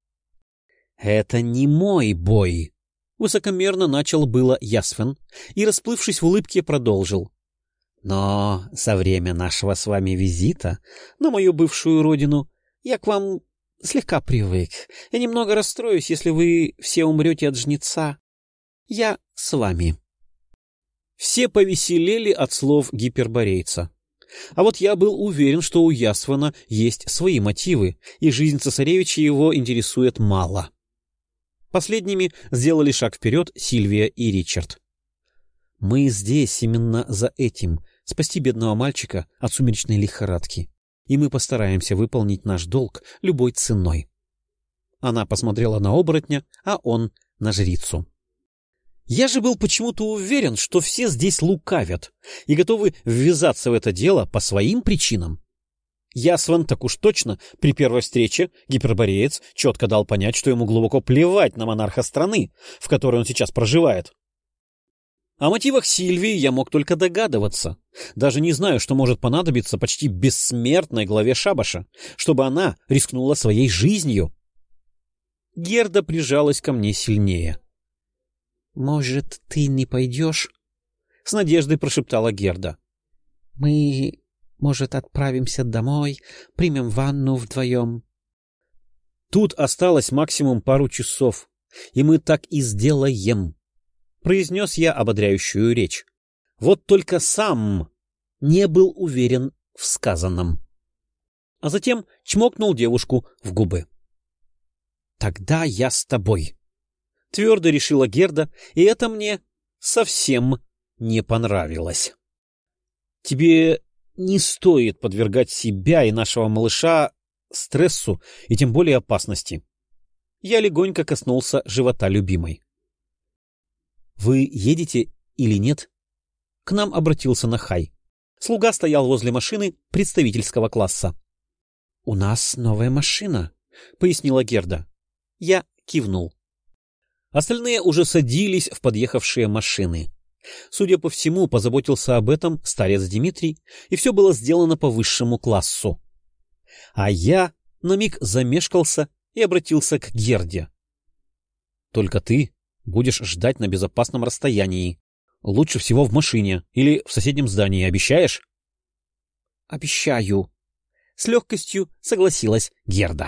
«Это не мой бой», — высокомерно начал было Ясвен и, расплывшись в улыбке, продолжил. «Но со время нашего с вами визита на мою бывшую родину я к вам слегка привык. Я немного расстроюсь, если вы все умрете от жнеца. Я с вами». Все повеселели от слов гиперборейца. А вот я был уверен, что у Ясвана есть свои мотивы, и жизнь цесаревича его интересует мало. Последними сделали шаг вперед Сильвия и Ричард. «Мы здесь именно за этим — спасти бедного мальчика от сумеречной лихорадки, и мы постараемся выполнить наш долг любой ценой». Она посмотрела на оборотня, а он — на жрицу. Я же был почему-то уверен, что все здесь лукавят и готовы ввязаться в это дело по своим причинам. Ясван так уж точно при первой встрече гипербореец четко дал понять, что ему глубоко плевать на монарха страны, в которой он сейчас проживает. О мотивах Сильвии я мог только догадываться. Даже не знаю, что может понадобиться почти бессмертной главе шабаша, чтобы она рискнула своей жизнью. Герда прижалась ко мне сильнее. «Может, ты не пойдешь?» — с надеждой прошептала Герда. «Мы, может, отправимся домой, примем ванну вдвоем?» «Тут осталось максимум пару часов, и мы так и сделаем», — произнес я ободряющую речь. Вот только сам не был уверен в сказанном. А затем чмокнул девушку в губы. «Тогда я с тобой», — твердо решила Герда, и это мне совсем не понравилось. «Тебе не стоит подвергать себя и нашего малыша стрессу и тем более опасности». Я легонько коснулся живота любимой. «Вы едете или нет?» К нам обратился Нахай. Слуга стоял возле машины представительского класса. — У нас новая машина, — пояснила Герда. Я кивнул. Остальные уже садились в подъехавшие машины. Судя по всему, позаботился об этом старец Дмитрий, и все было сделано по высшему классу. А я на миг замешкался и обратился к Герде. — Только ты будешь ждать на безопасном расстоянии. Лучше всего в машине или в соседнем здании. Обещаешь? — Обещаю. С легкостью согласилась Герда.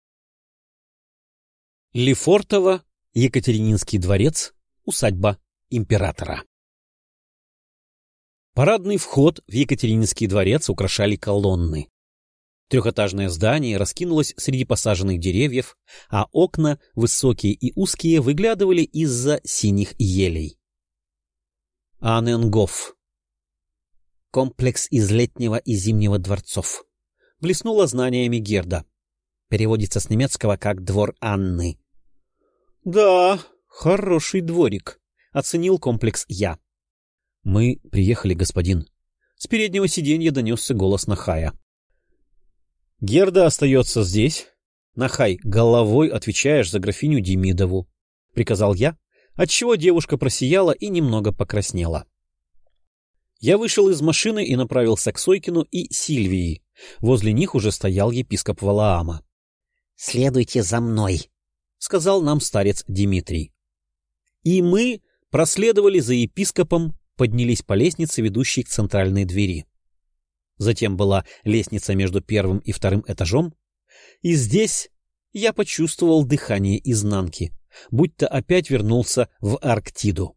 Лефортово, Екатерининский дворец, усадьба императора. Парадный вход в Екатерининский дворец украшали колонны. Трехэтажное здание раскинулось среди посаженных деревьев, а окна, высокие и узкие, выглядывали из-за синих елей. Аненгоф. Комплекс из летнего и зимнего дворцов. Блеснула знаниями Герда. Переводится с немецкого как «двор Анны». — Да, хороший дворик, — оценил комплекс я. — Мы приехали, господин. С переднего сиденья донесся голос Нахая. — Герда остается здесь. Нахай, головой отвечаешь за графиню Демидову, — приказал я, отчего девушка просияла и немного покраснела. Я вышел из машины и направился к Сойкину и Сильвии. Возле них уже стоял епископ Валаама. — Следуйте за мной, — сказал нам старец Дмитрий. И мы проследовали за епископом, поднялись по лестнице, ведущей к центральной двери. Затем была лестница между первым и вторым этажом, и здесь я почувствовал дыхание изнанки, будто опять вернулся в Арктиду.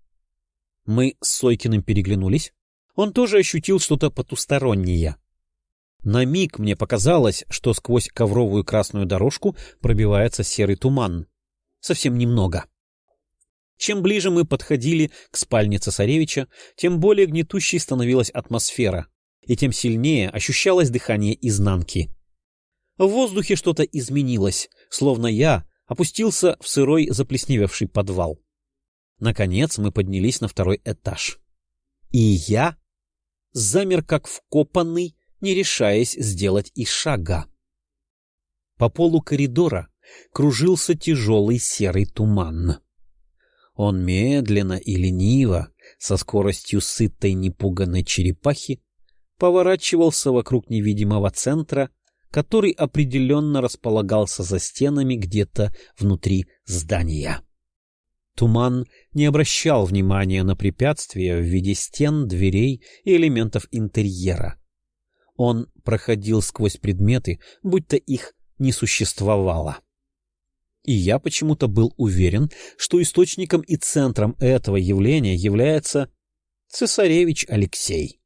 Мы с Сойкиным переглянулись. Он тоже ощутил что-то потустороннее. На миг мне показалось, что сквозь ковровую красную дорожку пробивается серый туман. Совсем немного. Чем ближе мы подходили к спальне цесаревича, тем более гнетущей становилась атмосфера, и тем сильнее ощущалось дыхание изнанки. В воздухе что-то изменилось, словно я опустился в сырой заплесневевший подвал. Наконец мы поднялись на второй этаж. И я замер как вкопанный, не решаясь сделать и шага. По полу коридора кружился тяжелый серый туман. Он медленно и лениво, со скоростью сытой непуганной черепахи, поворачивался вокруг невидимого центра, который определенно располагался за стенами где-то внутри здания. Туман не обращал внимания на препятствия в виде стен, дверей и элементов интерьера. Он проходил сквозь предметы, будто их не существовало. И я почему-то был уверен, что источником и центром этого явления является цесаревич Алексей.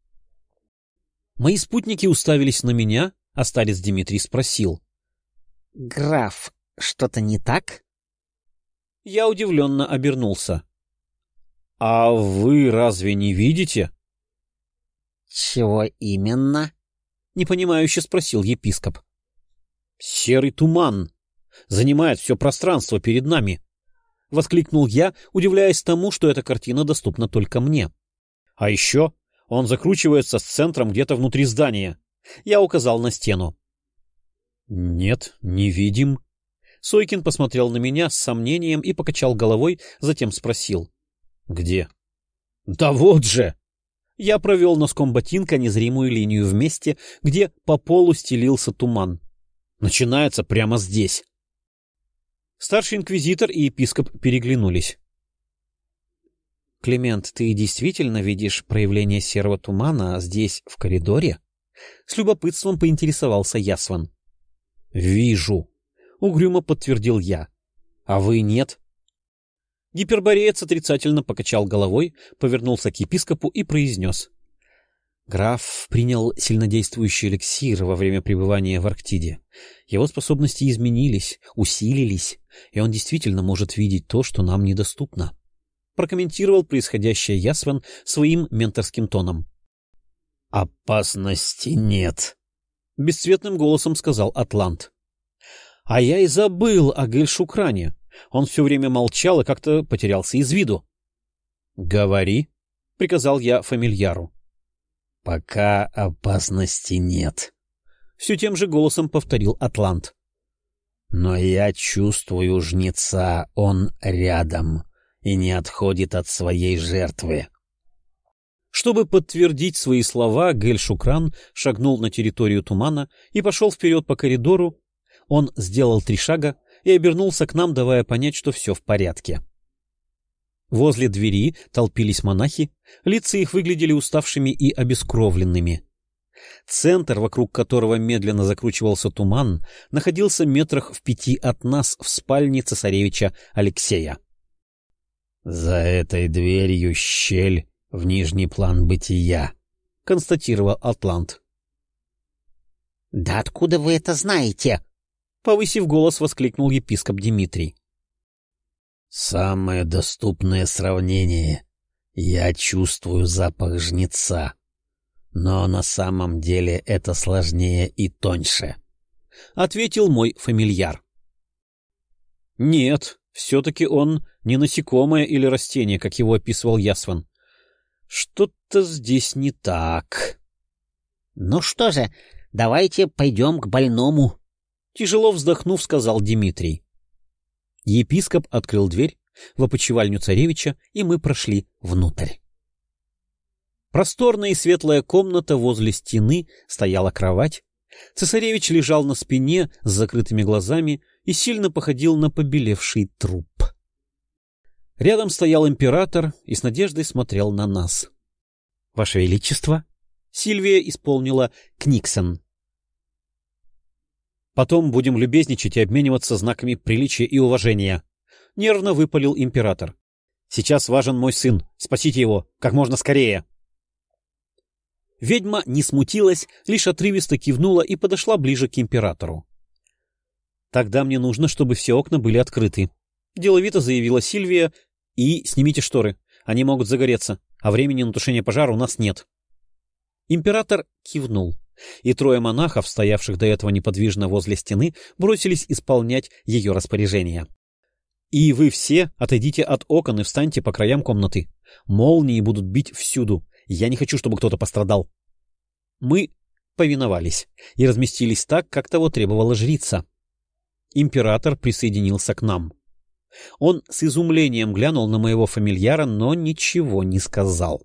Мои спутники уставились на меня, а старец Дмитрий спросил: — Граф, что-то не так? Я удивленно обернулся. — А вы разве не видите? — Чего именно? — непонимающе спросил епископ. — Серый туман занимает все пространство перед нами, — воскликнул я, удивляясь тому, что эта картина доступна только мне. — А еще он закручивается с центром где-то внутри здания. Я указал на стену. — Нет, не видим. Сойкин посмотрел на меня с сомнением и покачал головой, затем спросил: — Где? — Да вот же! Я провел носком ботинка незримую линию в месте, где по полу стелился туман. Начинается прямо здесь. Старший инквизитор и епископ переглянулись. — Климент, ты действительно видишь проявление серого тумана здесь, в коридоре? С любопытством поинтересовался Ясван. — Вижу, — угрюмо подтвердил я. — А вы нет? Гипербореец отрицательно покачал головой, повернулся к епископу и произнес: — Граф принял сильнодействующий эликсир во время пребывания в Арктиде. Его способности изменились, усилились, и он действительно может видеть то, что нам недоступно. Прокомментировал происходящее Ясван своим менторским тоном. — Опасности нет, — бесцветным голосом сказал Атлант. А я и забыл о Гель-Шукране. Он все время молчал и как-то потерялся из виду. — Говори, — приказал я фамильяру. — Пока опасности нет, — Все тем же голосом повторил атлант. Но я чувствую жнеца, он рядом и не отходит от своей жертвы. Чтобы подтвердить свои слова, Гель-Шукран шагнул на территорию тумана и пошел вперед по коридору. Он сделал три шага и обернулся к нам, давая понять, что все в порядке. Возле двери толпились монахи, лица их выглядели уставшими и обескровленными. Центр, вокруг которого медленно закручивался туман, находился метрах в пяти от нас в спальне цесаревича Алексея. — За этой дверью щель в нижний план бытия, — констатировал атлант. — Да откуда вы это знаете? — повысив голос, воскликнул епископ Дмитрий. — Самое доступное сравнение. Я чувствую запах жнеца. Но на самом деле это сложнее и тоньше, — ответил мой фамильяр. — Нет, все-таки он не насекомое или растение, как его описывал Ясван. Что-то здесь не так. — Ну что же, давайте пойдем к больному, — тяжело вздохнув, сказал Дмитрий. Епископ открыл дверь в опочивальню царевича, и мы прошли внутрь. Просторная и светлая комната, возле стены стояла кровать. Цесаревич лежал на спине с закрытыми глазами и сильно походил на побелевший труп. Рядом стоял император и с надеждой смотрел на нас. — Ваше Величество! — Сильвия исполнила Книксон. — Потом будем любезничать и обмениваться знаками приличия и уважения. Нервно выпалил император. — Сейчас важен мой сын. Спасите его как можно скорее. Ведьма не смутилась, лишь отрывисто кивнула и подошла ближе к императору. — Тогда мне нужно, чтобы все окна были открыты, — деловито заявила Сильвия, — и снимите шторы, они могут загореться, а времени на тушение пожара у нас нет. Император кивнул, и трое монахов, стоявших до этого неподвижно возле стены, бросились исполнять ее распоряжения. — И вы все отойдите от окон и встаньте по краям комнаты. Молнии будут бить всюду. Я не хочу, чтобы кто-то пострадал. Мы повиновались и разместились так, как того требовала жрица. Император присоединился к нам. Он с изумлением глянул на моего фамильяра, но ничего не сказал.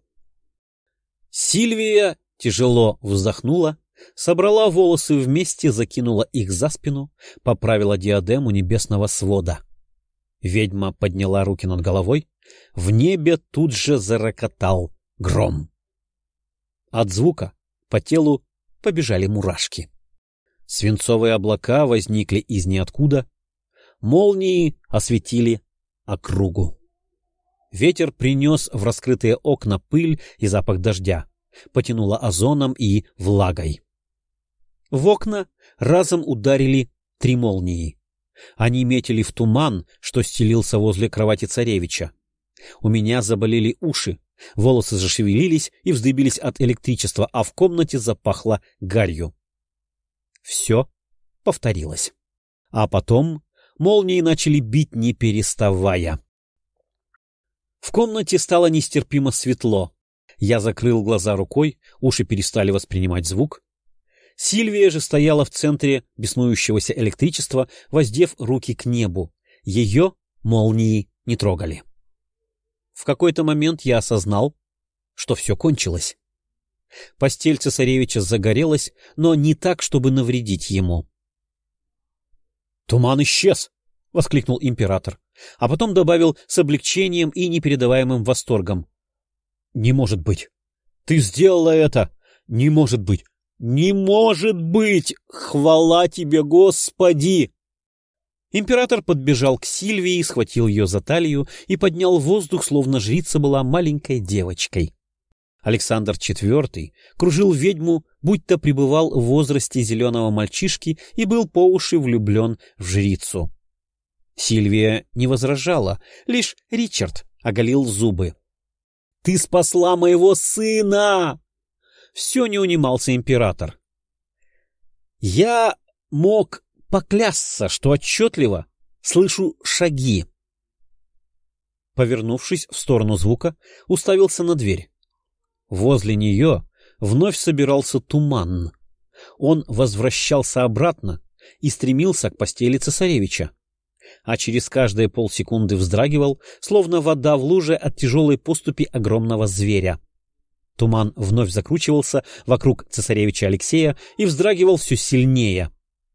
Сильвия тяжело вздохнула, собрала волосы вместе, закинула их за спину, поправила диадему небесного свода. Ведьма подняла руки над головой. В небе тут же зарокотал гром. От звука по телу побежали мурашки. Свинцовые облака возникли из ниоткуда. Молнии осветили округу. Ветер принес в раскрытые окна пыль и запах дождя, потянуло озоном и влагой. В окна разом ударили три молнии. Они метили в туман, что стелился возле кровати царевича. У меня заболели уши, волосы зашевелились и вздыбились от электричества, а в комнате запахло гарью. Все повторилось. А потом молнии начали бить, не переставая. В комнате стало нестерпимо светло. Я закрыл глаза рукой, уши перестали воспринимать звук. Сильвия же стояла в центре беснующегося электричества, воздев руки к небу. Ее молнии не трогали. В какой-то момент я осознал, что все кончилось. Постель цесаревича загорелась, но не так, чтобы навредить ему. «Туман исчез!» — воскликнул император, а потом добавил с облегчением и непередаваемым восторгом. «Не может быть! Ты сделала это! Не может быть! Не может быть! Хвала тебе, Господи!» Император подбежал к Сильвии, схватил ее за талию и поднял в воздух, словно жрица была маленькой девочкой. Александр четвёртый кружил ведьму, будто пребывал в возрасте зеленого мальчишки и был по уши влюблен в жрицу. Сильвия не возражала, лишь Ричард оголил зубы. — Ты спасла моего сына! Все не унимался император. Я мог поклясться, что отчетливо слышу шаги. Повернувшись в сторону звука, уставился на дверь. Возле нее вновь собирался туман. Он возвращался обратно и стремился к постели цесаревича, а через каждые полсекунды вздрагивал, словно вода в луже от тяжелой поступи огромного зверя. Туман вновь закручивался вокруг цесаревича Алексея и вздрагивал все сильнее.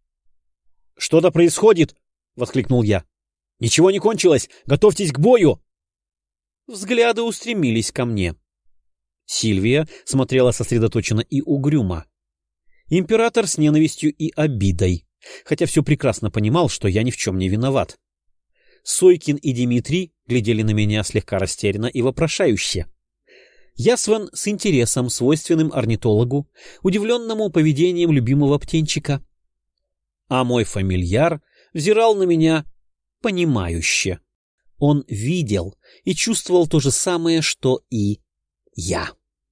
— Что-то происходит! — воскликнул я. — Ничего не кончилось! Готовьтесь к бою! Взгляды устремились ко мне. Сильвия смотрела сосредоточенно и угрюмо. Император с ненавистью и обидой, хотя все прекрасно понимал, что я ни в чем не виноват. Сойкин и Дмитрий глядели на меня слегка растерянно и вопрошающе. Ясван с интересом, свойственным орнитологу, удивленному поведением любимого птенчика. А мой фамильяр взирал на меня понимающе. Он видел и чувствовал то же самое, что и я.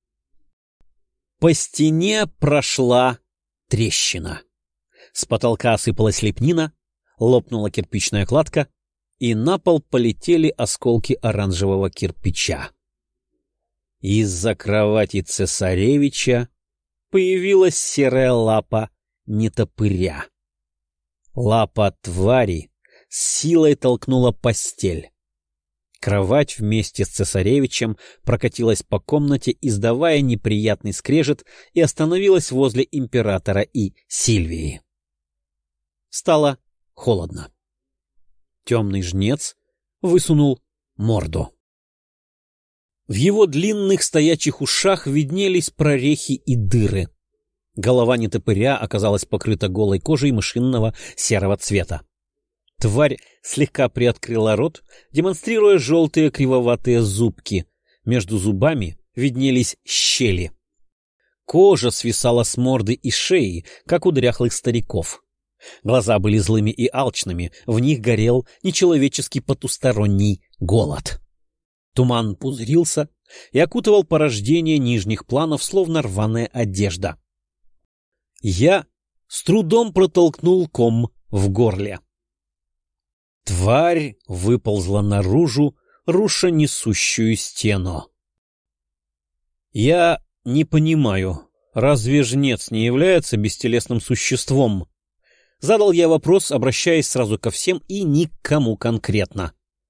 По стене прошла трещина. С потолка осыпалась лепнина, лопнула кирпичная кладка, и на пол полетели осколки оранжевого кирпича. Из-за кровати цесаревича появилась серая лапа нетопыря. Лапа твари с силой толкнула постель. Кровать вместе с цесаревичем прокатилась по комнате, издавая неприятный скрежет, и остановилась возле императора и Сильвии. Стало холодно. Темный жнец высунул морду. В его длинных стоячих ушах виднелись прорехи и дыры. Голова нетопыря оказалась покрыта голой кожей мышиного серого цвета. Тварь слегка приоткрыла рот, демонстрируя желтые кривоватые зубки. Между зубами виднелись щели. Кожа свисала с морды и шеи, как у дряхлых стариков. Глаза были злыми и алчными, в них горел нечеловеческий потусторонний голод. Туман пузырился и окутывал порождение нижних планов, словно рваная одежда. Я с трудом протолкнул ком в горле. Тварь выползла наружу, руша несущую стену. Я не понимаю, разве жнец не является бестелесным существом? Задал я вопрос, обращаясь сразу ко всем и никому конкретно.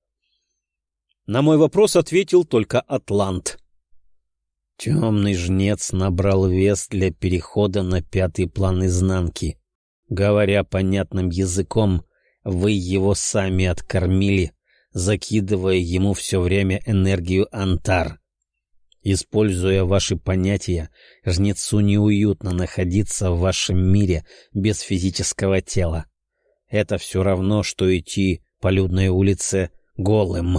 На мой вопрос ответил только Атлант. Темный жнец набрал вес для перехода на пятый план изнанки. Говоря понятным языком, вы его сами откормили, закидывая ему все время энергию Антар. Используя ваши понятия, жнецу неуютно находиться в вашем мире без физического тела. Это все равно, что идти по людной улице голым.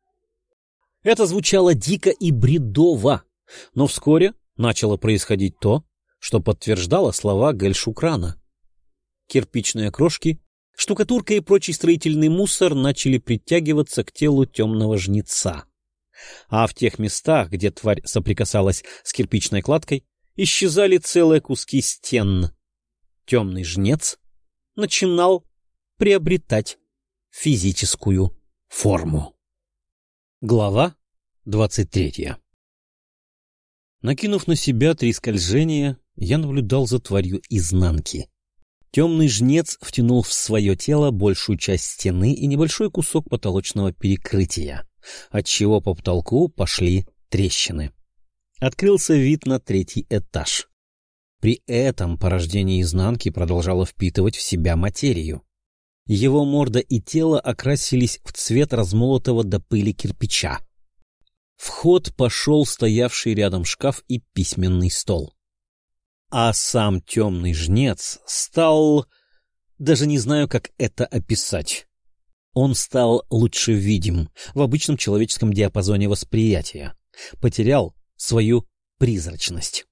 Это звучало дико и бредово, но вскоре начало происходить то, что подтверждало слова Гельшукрана. Кирпичные крошки, штукатурка и прочий строительный мусор начали притягиваться к телу темного жнеца. А в тех местах, где тварь соприкасалась с кирпичной кладкой, исчезали целые куски стен. Темный жнец начинал приобретать физическую форму. Глава двадцать третья. Накинув на себя три скольжения, я наблюдал за тварью изнанки. Темный жнец втянул в свое тело большую часть стены и небольшой кусок потолочного перекрытия, отчего по потолку пошли трещины. Открылся вид на третий этаж. При этом порождение изнанки продолжало впитывать в себя материю. Его морда и тело окрасились в цвет размолотого до пыли кирпича. В ход пошел стоявший рядом шкаф и письменный стол. А сам темный жнец стал... Даже не знаю, как это описать. Он стал лучше видим в обычном человеческом диапазоне восприятия. Потерял свою призрачность.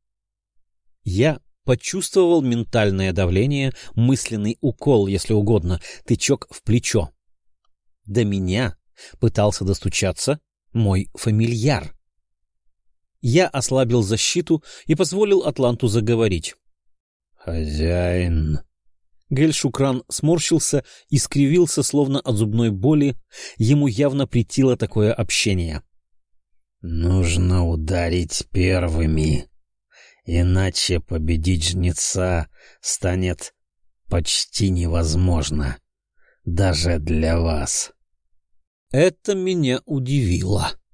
Я почувствовал ментальное давление, мысленный укол, если угодно, тычок в плечо. До меня пытался достучаться мой фамильяр. Я ослабил защиту и позволил Атланту заговорить. «Хозяин...» Гельшукран сморщился и скривился, словно от зубной боли. Ему явно претило такое общение. «Нужно ударить первыми. Иначе победить жнеца станет почти невозможно. Даже для вас. Это меня удивило.